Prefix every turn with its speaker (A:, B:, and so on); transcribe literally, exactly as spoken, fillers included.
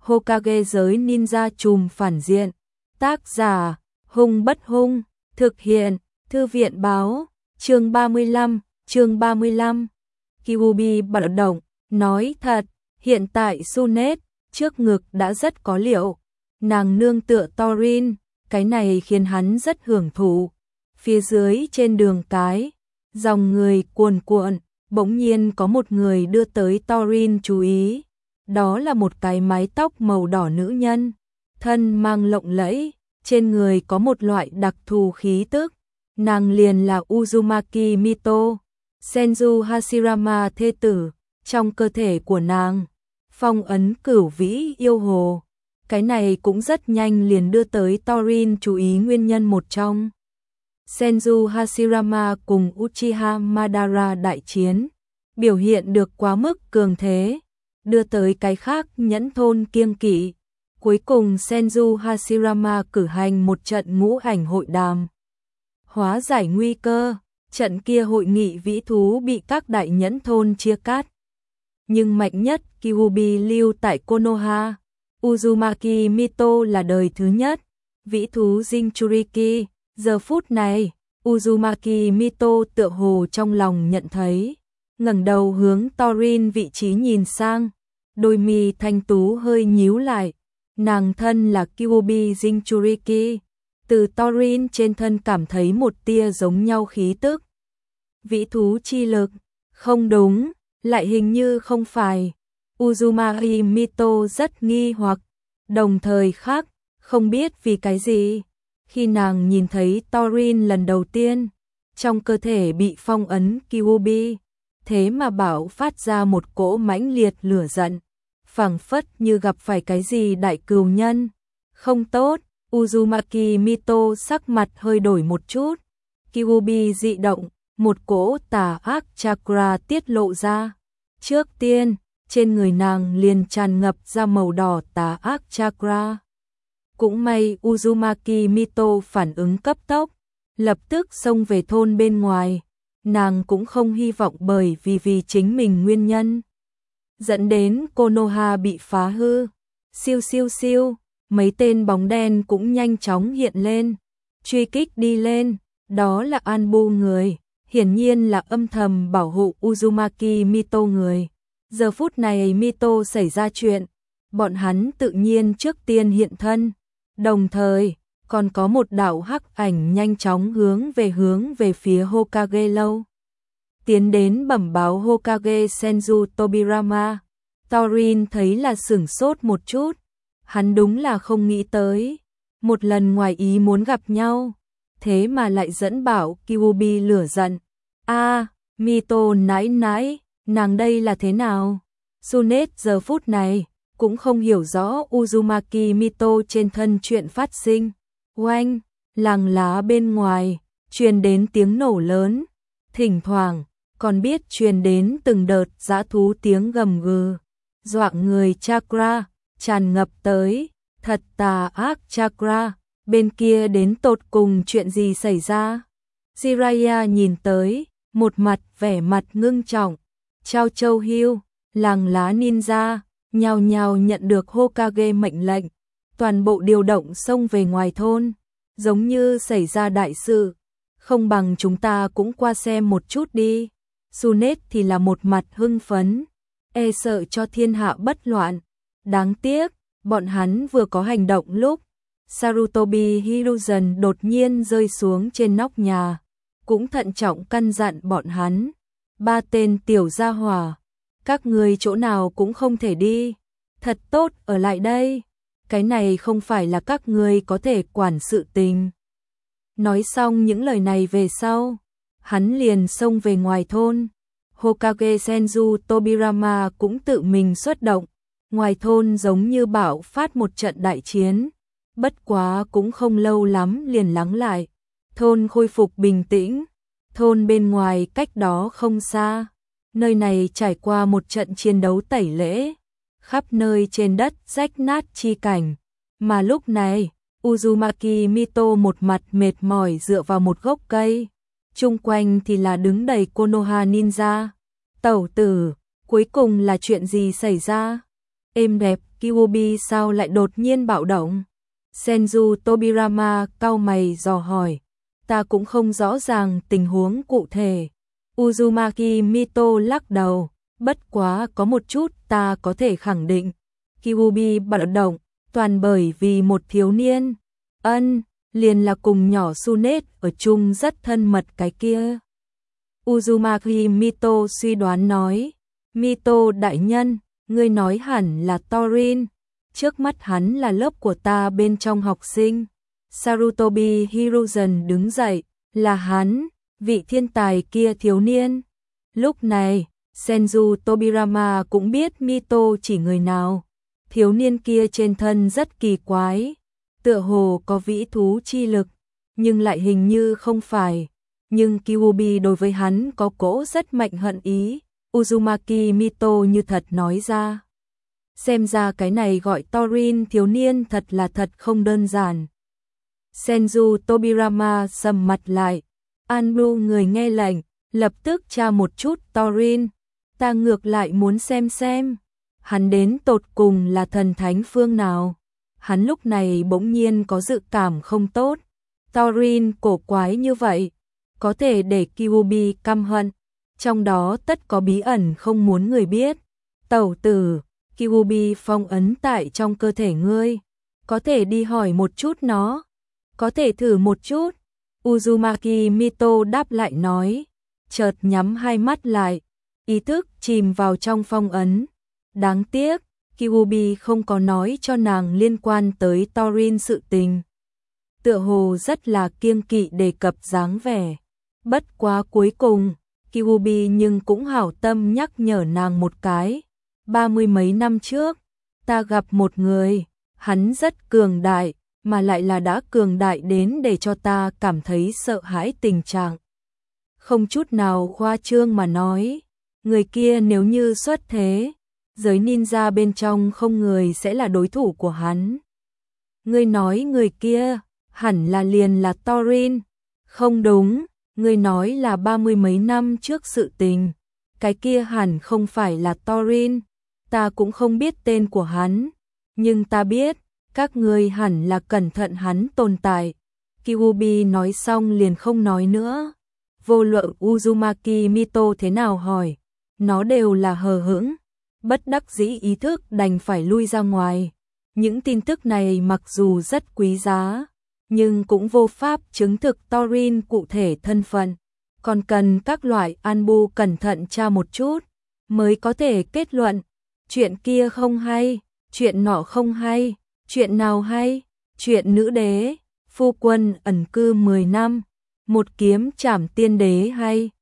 A: Hokage giới ninja trùm phản diện. Tác giả, Hung Bất Hung, thực hiện, Thư viện báo, chương ba mươi lăm, chương ba mươi lăm. Kyuubi bạo động, nói thật, hiện tại Tsunade, trước ngực đã rất có liệu. Nàng nương tựa Thorin, cái này khiến hắn rất hưởng thụ. Phía dưới trên đường cái, dòng người cuồn cuộn, bỗng nhiên có một người đưa tới Thorin chú ý. Đó là một cái mái tóc màu đỏ nữ nhân, thân mang lộng lẫy, trên người có một loại đặc thù khí tức. Nàng liền là Uzumaki Mito, Senju Hashirama thê tử, trong cơ thể của nàng, phong ấn cửu vĩ yêu hồ. Cái này cũng rất nhanh liền đưa tới Thorin chú ý nguyên nhân một trong. Senju Hashirama cùng Uchiha Madara đại chiến, biểu hiện được quá mức cường thế, đưa tới cái khác nhẫn thôn kiêng kỵ. Cuối cùng Senju Hashirama cử hành một trận ngũ ảnh hội đàm, hóa giải nguy cơ. Trận kia hội nghị vĩ thú bị các đại nhẫn thôn chia cắt, nhưng mạnh nhất Kyuubi lưu tại Konoha. Uzumaki Mito là đời thứ nhất, vĩ thú Jinchuriki. Giờ phút này, Uzumaki Mito tựa hồ trong lòng nhận thấy, ngẩng đầu hướng Thorin vị trí nhìn sang, đôi mi thanh tú hơi nhíu lại. Nàng thân là Kyuubi Jinchuriki, từ Thorin trên thân cảm thấy một tia giống nhau khí tức. Vĩ thú chi lực, không đúng, lại hình như không phải. Uzumaki Mito rất nghi hoặc, đồng thời khác, không biết vì cái gì. Khi nàng nhìn thấy Thorin lần đầu tiên, trong cơ thể bị phong ấn Kyuubi, thế mà bảo phát ra một cỗ mãnh liệt lửa giận, phảng phất như gặp phải cái gì đại cừu nhân. Không tốt, Uzumaki Mito sắc mặt hơi đổi một chút. Kyuubi dị động, một cỗ tà ác chakra tiết lộ ra. Trước tiên, trên người nàng liền tràn ngập ra màu đỏ tà ác chakra. Cũng may Uzumaki Mito phản ứng cấp tốc, lập tức xông về thôn bên ngoài. Nàng cũng không hy vọng bởi vì vì chính mình nguyên nhân dẫn đến Konoha bị phá hư. Siêu siêu siêu, mấy tên bóng đen cũng nhanh chóng hiện lên, truy kích đi lên. Đó là Anbu người, hiển nhiên là âm thầm bảo hộ Uzumaki Mito người. Giờ phút này Mito xảy ra chuyện, bọn hắn tự nhiên trước tiên hiện thân, đồng thời còn có một đạo hắc ảnh nhanh chóng hướng về hướng về phía Hokage lâu, tiến đến bẩm báo Hokage Senju Tobirama. Thorin thấy là sửng sốt một chút, hắn đúng là không nghĩ tới, một lần ngoài ý muốn gặp nhau, thế mà lại dẫn bảo Kyuubi lửa giận. A, à, Mito nãi nãi, nàng đây là thế nào? Tsunade giờ phút này cũng không hiểu rõ Uzumaki Mito trên thân chuyện phát sinh. Oanh, làng lá bên ngoài truyền đến tiếng nổ lớn, thỉnh thoảng còn biết truyền đến từng đợt dã thú tiếng gầm gừ, dọa người chakra tràn ngập tới, thật tà ác chakra. Bên kia đến tột cùng chuyện gì xảy ra? Jiraiya nhìn tới, một mặt vẻ mặt ngưng trọng. Chao Châu Hiêu, làng lá ninja, nhào nhào nhận được Hokage mệnh lệnh, toàn bộ điều động xông về ngoài thôn, giống như xảy ra đại sự. Không bằng chúng ta cũng qua xem một chút đi. Tsunade thì là một mặt hưng phấn, e sợ cho thiên hạ bất loạn. Đáng tiếc, bọn hắn vừa có hành động lúc Sarutobi Hiruzen đột nhiên rơi xuống trên nóc nhà, cũng thận trọng căn dặn bọn hắn. Ba tên tiểu gia hỏa, các người chỗ nào cũng không thể đi, thật tốt ở lại đây, cái này không phải là các người có thể quản sự tình. Nói xong những lời này về sau, hắn liền xông về ngoài thôn. Hokage Senju Tobirama cũng tự mình xuất động, ngoài thôn giống như bạo phát một trận đại chiến, bất quá cũng không lâu lắm liền lắng lại, thôn khôi phục bình tĩnh. Thôn bên ngoài cách đó không xa, nơi này trải qua một trận chiến đấu tẩy lễ, khắp nơi trên đất rách nát chi cảnh, mà lúc này Uzumaki Mito một mặt mệt mỏi dựa vào một gốc cây, chung quanh thì là đứng đầy Konoha ninja. Tẩu tử, cuối cùng là chuyện gì xảy ra? Êm đẹp Kyuubi sao lại đột nhiên bạo động? Senju Tobirama cau mày dò hỏi. Ta cũng không rõ ràng tình huống cụ thể. Uzumaki Mito lắc đầu. Bất quá có một chút ta có thể khẳng định. Kyuubi bạo động, toàn bởi vì một thiếu niên. Ân, liền là cùng nhỏ Sunet ở chung rất thân mật cái kia. Uzumaki Mito suy đoán nói. Mito đại nhân, ngươi nói hẳn là Torin. Trước mắt hắn là lớp của ta bên trong học sinh. Sarutobi Hiruzen đứng dậy, là hắn, vị thiên tài kia thiếu niên. Lúc này, Senju Tobirama cũng biết Mito chỉ người nào. Thiếu niên kia trên thân rất kỳ quái, tựa hồ có vĩ thú chi lực, nhưng lại hình như không phải. Nhưng Kyuubi đối với hắn có cỗ rất mạnh hận ý. Uzumaki Mito như thật nói ra. Xem ra cái này gọi Torin thiếu niên thật là thật không đơn giản. Senju Tobirama sầm mặt lại. Anbu người nghe lệnh, lập tức tra một chút Torin. Ta ngược lại muốn xem xem. Hắn đến tột cùng là thần thánh phương nào. Hắn lúc này bỗng nhiên có dự cảm không tốt. Torin cổ quái như vậy, có thể để Kyuubi căm hận. Trong đó tất có bí ẩn không muốn người biết. Tẩu tử, Kyuubi phong ấn tại trong cơ thể ngươi. Có thể đi hỏi một chút nó. Có thể thử một chút. Uzumaki Mito đáp lại nói. Chợt nhắm hai mắt lại. Ý thức chìm vào trong phong ấn. Đáng tiếc, Kyuubi không có nói cho nàng liên quan tới Torin sự tình. Tựa hồ rất là kiêng kỵ đề cập dáng vẻ. Bất quá cuối cùng, Kyuubi nhưng cũng hảo tâm nhắc nhở nàng một cái. Ba mươi mấy năm trước, ta gặp một người, hắn rất cường đại, mà lại là đã cường đại đến để cho ta cảm thấy sợ hãi tình trạng. Không chút nào khoa trương mà nói, người kia nếu như xuất thế, giới ninja bên trong không người sẽ là đối thủ của hắn. Ngươi nói người kia, hẳn là liền là Torin. Không đúng, ngươi nói là ba mươi mấy năm trước sự tình. Cái kia hẳn không phải là Torin. Ta cũng không biết tên của hắn. Nhưng ta biết, các ngươi hẳn là cẩn thận hắn tồn tại. Kyuubi nói xong liền không nói nữa. Vô luận Uzumaki Mito thế nào hỏi, nó đều là hờ hững. Bất đắc dĩ ý thức đành phải lui ra ngoài. Những tin tức này mặc dù rất quý giá, nhưng cũng vô pháp chứng thực Torin cụ thể thân phận. Còn cần các loại Anbu cẩn thận tra một chút, mới có thể kết luận. Chuyện kia không hay, chuyện nọ không hay, chuyện nào hay, chuyện nữ đế, phu quân ẩn cư mười năm, một kiếm trảm tiên đế hay.